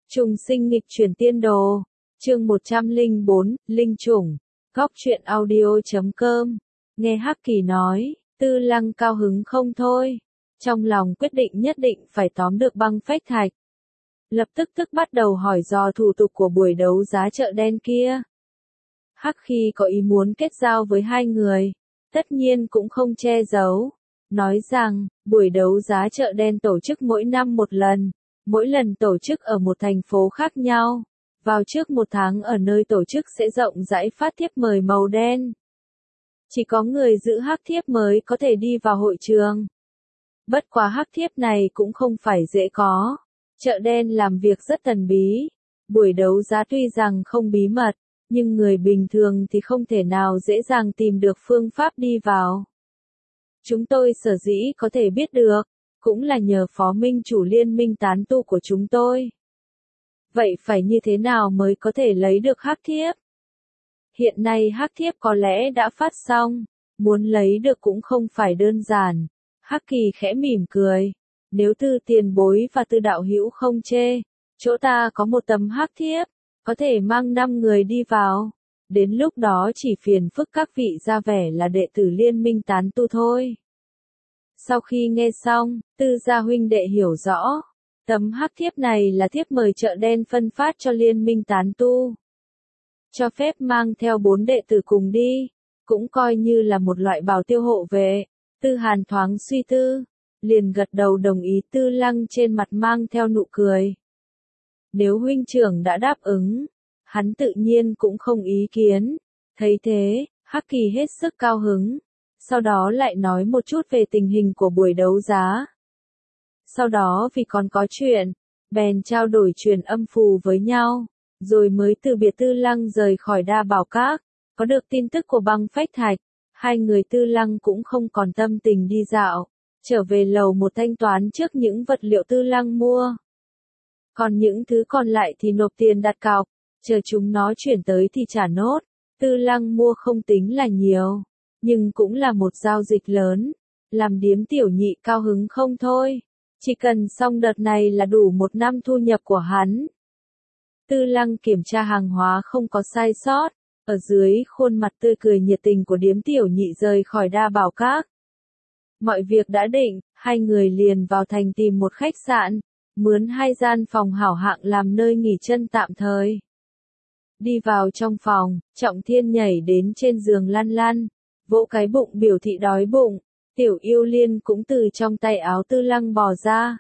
Trùng sinh nghịch chuyển tiên đồ. Chương 104, Linh chủng. Góc truyện audio.com. Nghe Hắc Kỳ nói, Tư Lăng cao hứng không thôi. Trong lòng quyết định nhất định phải tóm được băng phách thạch. Lập tức bắt đầu hỏi dò thủ tục của buổi đấu giá chợ đen kia. Hắc Kỳ có ý muốn kết giao với hai người, tất nhiên cũng không che giấu. Nói rằng, buổi đấu giá chợ đen tổ chức mỗi năm một lần, mỗi lần tổ chức ở một thành phố khác nhau. Vào trước một tháng ở nơi tổ chức sẽ rộng rãi phát thiếp mời màu đen. Chỉ có người giữ hắc thiếp mới có thể đi vào hội trường. Bất quá hắc thiếp này cũng không phải dễ có. Chợ đen làm việc rất thần bí. Buổi đấu giá tuy rằng không bí mật, nhưng người bình thường thì không thể nào dễ dàng tìm được phương pháp đi vào. Chúng tôi sở dĩ có thể biết được, cũng là nhờ phó minh chủ liên minh tán tu của chúng tôi. Vậy phải như thế nào mới có thể lấy được hắc thiếp? Hiện nay hắc thiếp có lẽ đã phát xong, muốn lấy được cũng không phải đơn giản. Hắc Kỳ khẽ mỉm cười, nếu Tư tiền bối và Tư đạo hữu không chê, chỗ ta có một tấm hắc thiếp, có thể mang 5 người đi vào. Đến lúc đó chỉ phiền phức các vị ra vẻ là đệ tử liên minh tán tu thôi. Sau khi nghe xong, Tư gia huynh đệ hiểu rõ. Tấm hắc thiếp này là thiếp mời chợ đen phân phát cho liên minh tán tu. Cho phép mang theo 4 đệ tử cùng đi, cũng coi như là một loại bảo tiêu hộ vệ. Tư Hàn thoáng suy tư, liền gật đầu đồng ý. Tư Lăng trên mặt mang theo nụ cười. Nếu huynh trưởng đã đáp ứng, hắn tự nhiên cũng không ý kiến. Thấy thế, Hắc Kỳ hết sức cao hứng. Sau đó lại nói một chút về tình hình của buổi đấu giá. Sau đó vì còn có chuyện, bèn trao đổi truyền âm phù với nhau, rồi mới từ biệt. Tư Lăng rời khỏi Đa Bảo Các, có được tin tức của băng phách thạch, hai người Tư Lăng cũng không còn tâm tình đi dạo, trở về lầu một thanh toán trước những vật liệu Tư Lăng mua. Còn những thứ còn lại thì nộp tiền đặt cọc, chờ chúng nó chuyển tới thì trả nốt. Tư Lăng mua không tính là nhiều, nhưng cũng là một giao dịch lớn, làm điếm tiểu nhị cao hứng không thôi. Chỉ cần xong đợt này là đủ 1 năm thu nhập của hắn. Tư Lăng kiểm tra hàng hóa không có sai sót, ở dưới khuôn mặt tươi cười nhiệt tình của điếm tiểu nhị rời khỏi Đa Bảo Các. Mọi việc đã định, hai người liền vào thành tìm một khách sạn, mướn 2 gian phòng hảo hạng làm nơi nghỉ chân tạm thời. Đi vào trong phòng, Trọng Thiên nhảy đến trên giường lăn lăn, vỗ cái bụng biểu thị đói bụng. Tiểu Yêu Liên cũng từ trong tay áo Tư Lăng bò ra.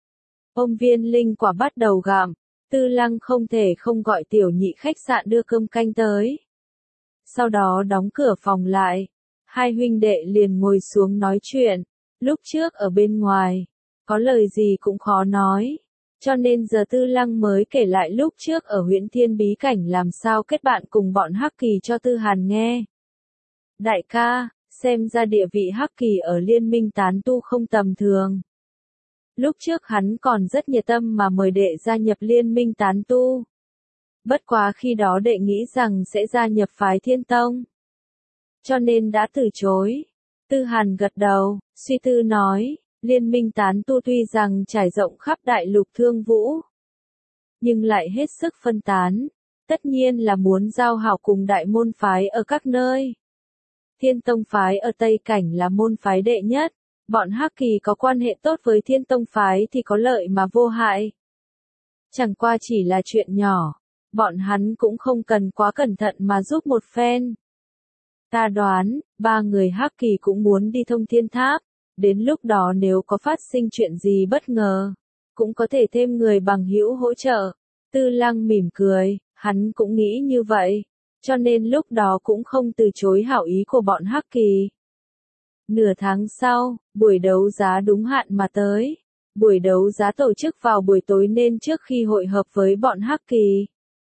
Ôm viên linh quả bắt đầu gặm. Tư Lăng không thể không gọi tiểu nhị khách sạn đưa cơm canh tới. Sau đó đóng cửa phòng lại. Hai huynh đệ liền ngồi xuống nói chuyện. Lúc trước ở bên ngoài, có lời gì cũng khó nói. Cho nên giờ Tư Lăng mới kể lại lúc trước ở Huyễn Thiên bí cảnh làm sao kết bạn cùng bọn Hắc Kỳ cho Tư Hàn nghe. Đại ca, xem ra địa vị Hắc Kỳ ở liên minh tán tu không tầm thường. Lúc trước hắn còn rất nhiệt tâm mà mời đệ gia nhập liên minh tán tu. Bất quá khi đó đệ nghĩ rằng sẽ gia nhập phái Thiên Tông, cho nên đã từ chối. Tư Hàn gật đầu, suy tư nói, liên minh tán tu tuy rằng trải rộng khắp đại lục Thương Vũ, nhưng lại hết sức phân tán, tất nhiên là muốn giao hảo cùng đại môn phái ở các nơi. Thiên Tông phái ở Tây Cảnh là môn phái đệ nhất, bọn Hắc Kỳ có quan hệ tốt với Thiên Tông phái thì có lợi mà vô hại. Chẳng qua chỉ là chuyện nhỏ, bọn hắn cũng không cần quá cẩn thận mà giúp một phen. Ta đoán, 3 người Hắc Kỳ cũng muốn đi Thông Thiên Tháp, đến lúc đó nếu có phát sinh chuyện gì bất ngờ, cũng có thể thêm người bằng hữu hỗ trợ. Tư Lăng mỉm cười, hắn cũng nghĩ như vậy. Cho nên lúc đó cũng không từ chối hảo ý của bọn Hắc Kỳ. Nửa tháng sau, buổi đấu giá đúng hạn mà tới. Buổi đấu giá tổ chức vào buổi tối nên trước khi hội hợp với bọn Hắc Kỳ,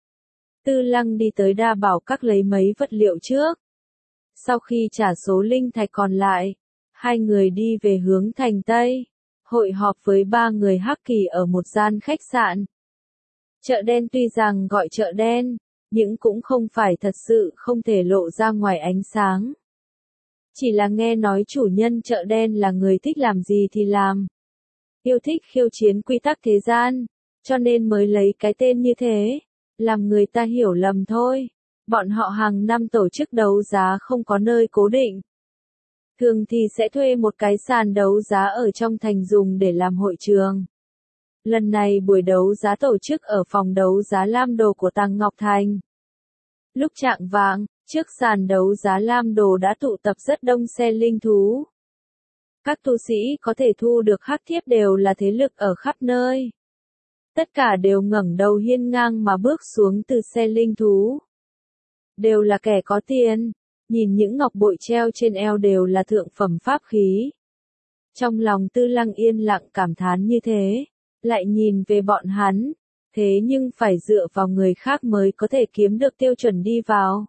Tư Lăng đi tới Đa Bảo Các lấy mấy vật liệu trước. Sau khi trả số linh thạch còn lại, hai người đi về hướng thành Tây, hội họp với 3 người Hắc Kỳ ở một gian khách sạn. Chợ đen tuy rằng gọi chợ đen, nhưng cũng không phải thật sự không thể lộ ra ngoài ánh sáng. Chỉ là nghe nói chủ nhân chợ đen là người thích làm gì thì làm. Yêu thích khiêu chiến quy tắc thế gian, cho nên mới lấy cái tên như thế, làm người ta hiểu lầm thôi. Bọn họ hàng năm tổ chức đấu giá không có nơi cố định. Thường thì sẽ thuê một cái sàn đấu giá ở trong thành dùng để làm hội trường. Lần này buổi đấu giá tổ chức ở phòng đấu giá Lam Đồ của Tàng Ngọc Thành. Lúc chạng vạng, trước sàn đấu giá Lam Đồ đã tụ tập rất đông xe linh thú. Các tu sĩ có thể thu được hắc thiếp đều là thế lực ở khắp nơi. Tất cả đều ngẩng đầu hiên ngang mà bước xuống từ xe linh thú. Đều là kẻ có tiền, nhìn những ngọc bội treo trên eo đều là thượng phẩm pháp khí. Trong lòng Tư Lăng yên lặng cảm thán như thế, lại nhìn về bọn hắn, thế nhưng phải dựa vào người khác mới có thể kiếm được tiêu chuẩn đi vào.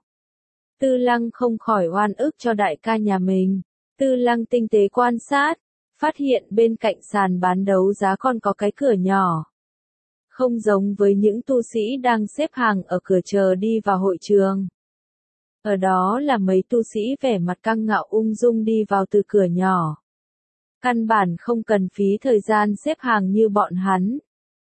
Tư Lăng không khỏi oan ức cho đại ca nhà mình. Tư Lăng tinh tế quan sát, phát hiện bên cạnh sàn bán đấu giá còn có cái cửa nhỏ. Không giống với những tu sĩ đang xếp hàng ở cửa chờ đi vào hội trường. Ở đó là mấy tu sĩ vẻ mặt căng ngạo ung dung đi vào từ cửa nhỏ. Căn bản không cần phí thời gian xếp hàng như bọn hắn.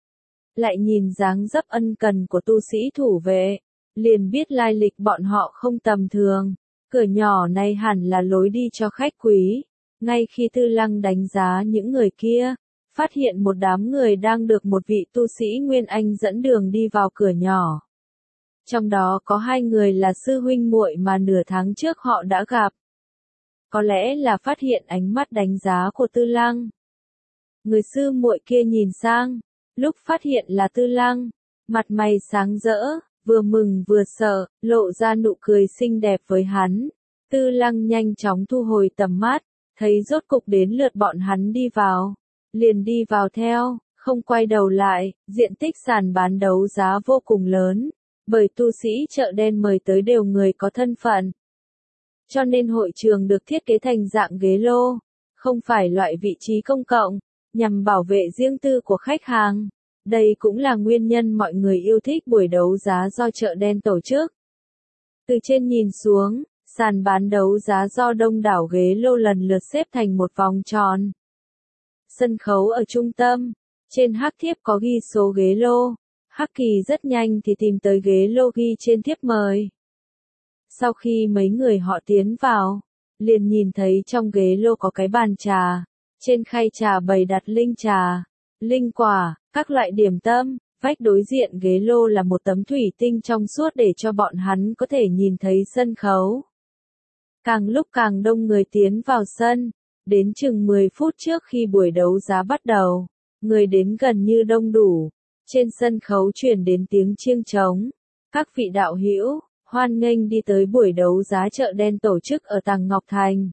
Lại nhìn dáng dấp ân cần của tu sĩ thủ vệ, liền biết lai lịch bọn họ không tầm thường. Cửa nhỏ này hẳn là lối đi cho khách quý. Ngay khi Tư Lăng đánh giá những người kia, phát hiện một đám người đang được một vị tu sĩ Nguyên Anh dẫn đường đi vào cửa nhỏ. Trong đó có 2 người là sư huynh muội mà nửa tháng trước họ đã gặp. Có lẽ là phát hiện ánh mắt đánh giá của Tư Lăng. Người sư muội kia nhìn sang, lúc phát hiện là Tư Lăng, mặt mày sáng rỡ, vừa mừng vừa sợ, lộ ra nụ cười xinh đẹp với hắn. Tư Lăng nhanh chóng thu hồi tầm mắt, thấy rốt cục đến lượt bọn hắn đi vào. Liền đi vào theo, không quay đầu lại, diện tích sàn bán đấu giá vô cùng lớn, bởi tu sĩ chợ đen mời tới đều người có thân phận. Cho nên hội trường được thiết kế thành dạng ghế lô, không phải loại vị trí công cộng, nhằm bảo vệ riêng tư của khách hàng. Đây cũng là nguyên nhân mọi người yêu thích buổi đấu giá do chợ đen tổ chức. Từ trên nhìn xuống, sàn bán đấu giá do đông đảo ghế lô lần lượt xếp thành một vòng tròn. Sân khấu ở trung tâm, trên hắc thiếp có ghi số ghế lô. Hắc Kỳ rất nhanh thì tìm tới ghế lô ghi trên thiếp mời. Sau khi mấy người họ tiến vào, liền nhìn thấy trong ghế lô có cái bàn trà, trên khay trà bày đặt linh trà, linh quả, các loại điểm tâm. Vách đối diện ghế lô là một tấm thủy tinh trong suốt để cho bọn hắn có thể nhìn thấy sân khấu. Càng lúc càng đông người tiến vào sân, đến chừng 10 phút trước khi buổi đấu giá bắt đầu, người đến gần như đông đủ. Trên sân khấu truyền đến tiếng chiêng trống. Các vị đạo hữu, hoan nghênh đi tới buổi đấu giá chợ đen tổ chức ở Tàng Ngọc Thành.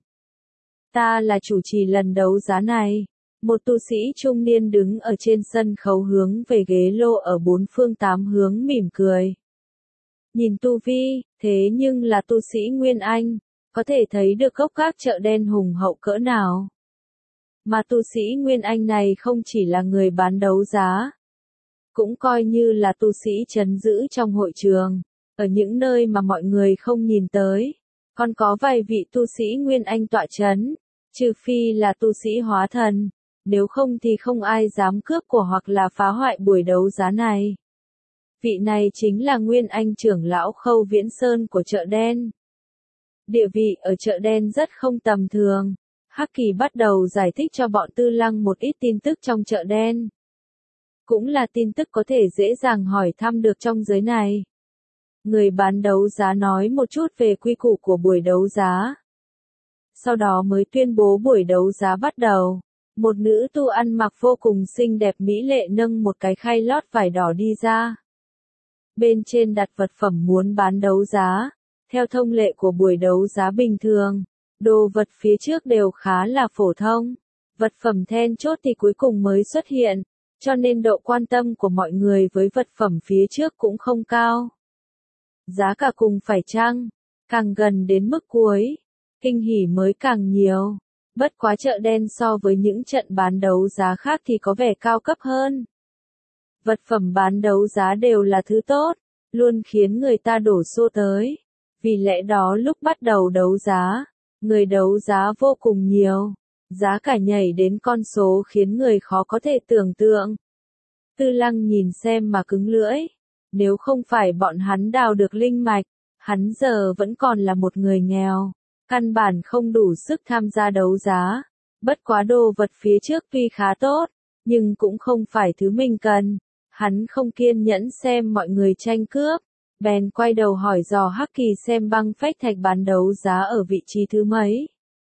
Ta là chủ trì lần đấu giá này. Một tu sĩ trung niên đứng ở trên sân khấu hướng về ghế lô ở 4 phương 8 hướng mỉm cười. Nhìn tu vi, thế nhưng là tu sĩ Nguyên Anh, có thể thấy được gốc gác chợ đen hùng hậu cỡ nào. Mà tu sĩ Nguyên Anh này không chỉ là người bán đấu giá, cũng coi như là tu sĩ trấn giữ trong hội trường, ở những nơi mà mọi người không nhìn tới. Còn có vài vị tu sĩ Nguyên Anh tọa trấn, trừ phi là tu sĩ hóa thần, nếu không thì không ai dám cướp của hoặc là phá hoại buổi đấu giá này. Vị này chính là Nguyên Anh trưởng lão Khâu Viễn Sơn của chợ đen. Địa vị ở chợ đen rất không tầm thường. Hắc Kỳ bắt đầu giải thích cho bọn Tư Lăng một ít tin tức trong chợ đen. Cũng là tin tức có thể dễ dàng hỏi thăm được trong giới này. Người bán đấu giá nói một chút về quy củ của buổi đấu giá. Sau đó mới tuyên bố buổi đấu giá bắt đầu. Một nữ tu ăn mặc vô cùng xinh đẹp mỹ lệ nâng một cái khay lót vải đỏ đi ra. Bên trên đặt vật phẩm muốn bán đấu giá. Theo thông lệ của buổi đấu giá bình thường, đồ vật phía trước đều khá là phổ thông. Vật phẩm then chốt thì cuối cùng mới xuất hiện, cho nên độ quan tâm của mọi người với vật phẩm phía trước cũng không cao. Giá cả cùng phải chăng, càng gần đến mức cuối, kinh hỉ mới càng nhiều. Bất quá chợ đen so với những trận bán đấu giá khác thì có vẻ cao cấp hơn. Vật phẩm bán đấu giá đều là thứ tốt, luôn khiến người ta đổ xô tới. Vì lẽ đó lúc bắt đầu đấu giá, người đấu giá vô cùng nhiều. Giá cả nhảy đến con số khiến người khó có thể tưởng tượng. Tư Lăng nhìn xem mà cứng lưỡi. Nếu không phải bọn hắn đào được linh mạch, hắn giờ vẫn còn là một người nghèo. Căn bản không đủ sức tham gia đấu giá. Bất quá đồ vật phía trước tuy khá tốt, nhưng cũng không phải thứ mình cần. Hắn không kiên nhẫn xem mọi người tranh cướp. Bèn quay đầu hỏi dò Hắc Kỳ xem băng phách thạch bán đấu giá ở vị trí thứ mấy.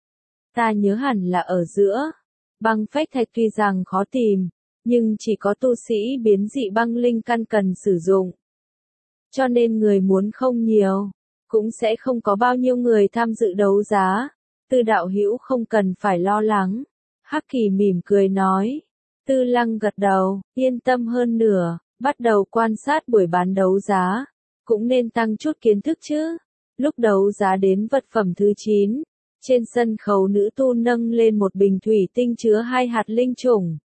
Ta nhớ hẳn là ở giữa. Băng phách thạch tuy rằng khó tìm, nhưng chỉ có tu sĩ biến dị băng linh căn cần sử dụng. Cho nên người muốn không nhiều, cũng sẽ không có bao nhiêu người tham dự đấu giá. Tư đạo hữu không cần phải lo lắng. Hắc Kỳ mỉm cười nói. Tư Lăng gật đầu, yên tâm hơn nửa, bắt đầu quan sát buổi bán đấu giá. Cũng nên tăng chút kiến thức chứ. Lúc đấu giá đến vật phẩm thứ 9, trên sân khấu nữ tu nâng lên một bình thủy tinh chứa 2 hạt linh chủng.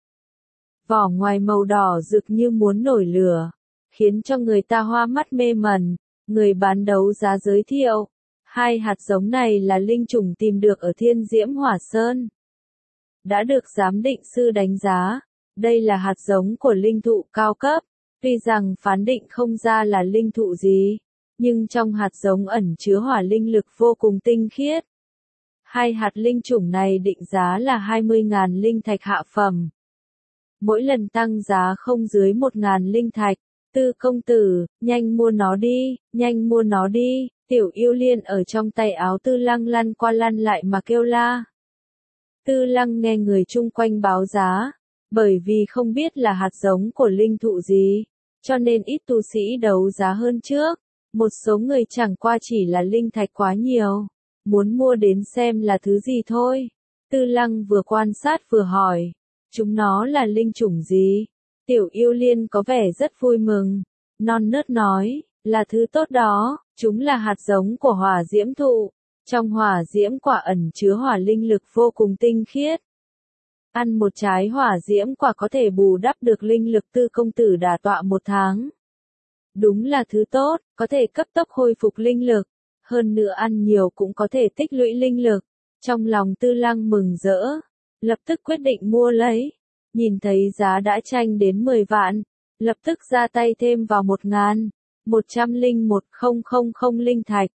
Vỏ ngoài màu đỏ rực như muốn nổi lửa, khiến cho người ta hoa mắt mê mẩn. Người bán đấu giá giới thiệu, 2 hạt giống này là linh chủng tìm được ở Thiên Diễm Hỏa Sơn. Đã được giám định sư đánh giá, đây là hạt giống của linh thụ cao cấp. Tuy rằng phán định không ra là linh thụ gì, nhưng trong hạt giống ẩn chứa hỏa linh lực vô cùng tinh khiết. 2 hạt linh chủng này định giá là 20.000 linh thạch hạ phẩm. Mỗi lần tăng giá không dưới 1.000 linh thạch. Tư công tử, nhanh mua nó đi, nhanh mua nó đi. Tiểu Yêu Liên ở trong tay áo Tư Lăng lăn qua lăn lại mà kêu la. Tư Lăng nghe người chung quanh báo giá, bởi vì không biết là hạt giống của linh thụ gì, cho nên ít tu sĩ đấu giá hơn trước. Một số người chẳng qua chỉ là linh thạch quá nhiều, muốn mua đến xem là thứ gì thôi. Tư Lăng vừa quan sát vừa hỏi, chúng nó là linh chủng gì? Tiểu Yêu Liên có vẻ rất vui mừng, non nớt nói, là thứ tốt đó, chúng là hạt giống của hỏa diễm thụ. Trong hỏa diễm quả ẩn chứa hỏa linh lực vô cùng tinh khiết. Ăn một trái hỏa diễm quả có thể bù đắp được linh lực Tư công tử đả tọa 1 tháng. Đúng là thứ tốt, có thể cấp tốc khôi phục linh lực. Hơn nữa ăn nhiều cũng có thể tích lũy linh lực. Trong lòng Tư Lăng mừng rỡ, lập tức quyết định mua lấy. Nhìn thấy giá đã tranh đến 10 vạn, lập tức ra tay thêm vào 1.000, 101.000 linh thạch,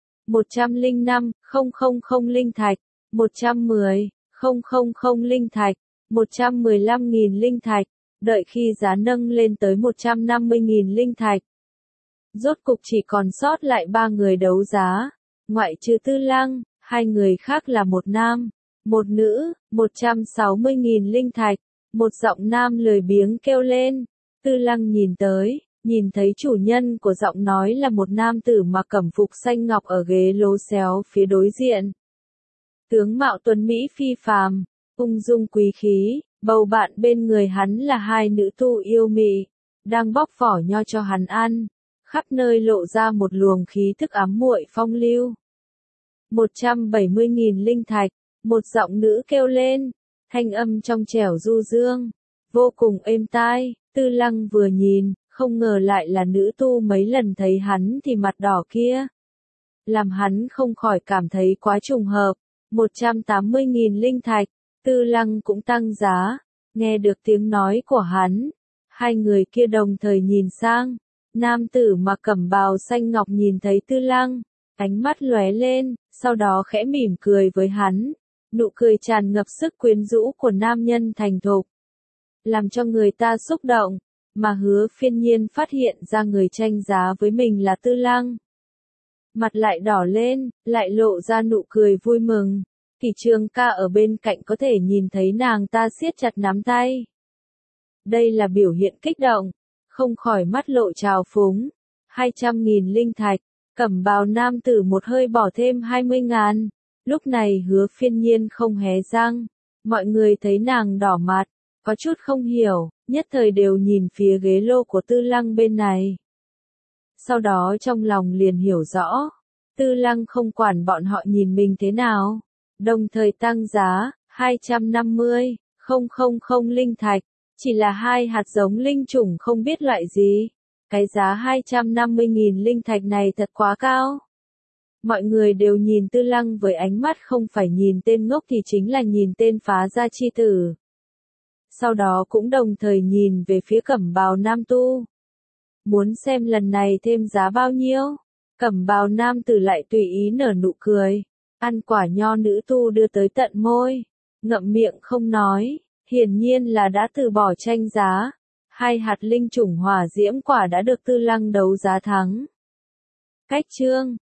105.000 linh thạch, 110.000 linh thạch, 115.000 linh thạch, đợi khi giá nâng lên tới 150.000 linh thạch. Rốt cục chỉ còn sót lại 3 người đấu giá, ngoại trừ Tư Lăng, 2 người khác là một nam, một nữ, 160.000 linh thạch. Một giọng nam lười biếng kêu lên. Tư Lăng nhìn tới, nhìn thấy chủ nhân của giọng nói là một nam tử mặc cẩm phục xanh ngọc ở ghế lô xéo phía đối diện. Tướng mạo tuấn Mỹ phi phàm, ung dung quý khí, bầu bạn bên người hắn là 2 nữ tu yêu mị, đang bóc vỏ nho cho hắn ăn, khắp nơi lộ ra một luồng khí thức ám muội phong lưu. 170.000 linh thạch, một giọng nữ kêu lên. Thanh âm trong trẻo du dương, vô cùng êm tai. Tư Lăng vừa nhìn, không ngờ lại là nữ tu mấy lần thấy hắn thì mặt đỏ kia. Làm hắn không khỏi cảm thấy quá trùng hợp. 180.000 linh thạch, Tư Lăng cũng tăng giá. Nghe được tiếng nói của hắn, 2 người kia đồng thời nhìn sang. Nam tử mặc cẩm bào xanh ngọc nhìn thấy Tư Lăng, ánh mắt lóe lên, sau đó khẽ mỉm cười với hắn. Nụ cười tràn ngập sức quyến rũ của nam nhân thành thục, làm cho người ta xúc động, mà Hứa Phiên Nhiên phát hiện ra người tranh giá với mình là Tư Lăng. Mặt lại đỏ lên, lại lộ ra nụ cười vui mừng. Kỷ Trường Ca ở bên cạnh có thể nhìn thấy nàng ta siết chặt nắm tay. Đây là biểu hiện kích động, không khỏi mắt lộ trào phúng. 200.000 linh thạch, cẩm bào nam tử một hơi bỏ thêm 20.000. Lúc này Hứa Phiên Nhiên không hé răng, mọi người thấy nàng đỏ mặt, có chút không hiểu, nhất thời đều nhìn phía ghế lô của Tư Lăng bên này. Sau đó trong lòng liền hiểu rõ, Tư Lăng không quản bọn họ nhìn mình thế nào, đồng thời tăng giá, 250.000 linh thạch, chỉ là 2 hạt giống linh chủng không biết loại gì. Cái giá 250.000 linh thạch này thật quá cao. Mọi người đều nhìn Tư Lăng với ánh mắt không phải nhìn tên ngốc thì chính là nhìn tên phá gia chi tử. sau đó cũng đồng thời nhìn về phía Cẩm Bào nam tu. Muốn xem lần này thêm giá bao nhiêu? Cẩm Bào nam tử lại tùy ý nở nụ cười, ăn quả nho nữ tu đưa tới tận môi, ngậm miệng không nói, hiển nhiên là đã từ bỏ tranh giá. 2 hạt linh chủng hỏa diễm quả đã được Tư Lăng đấu giá thắng. Cách chương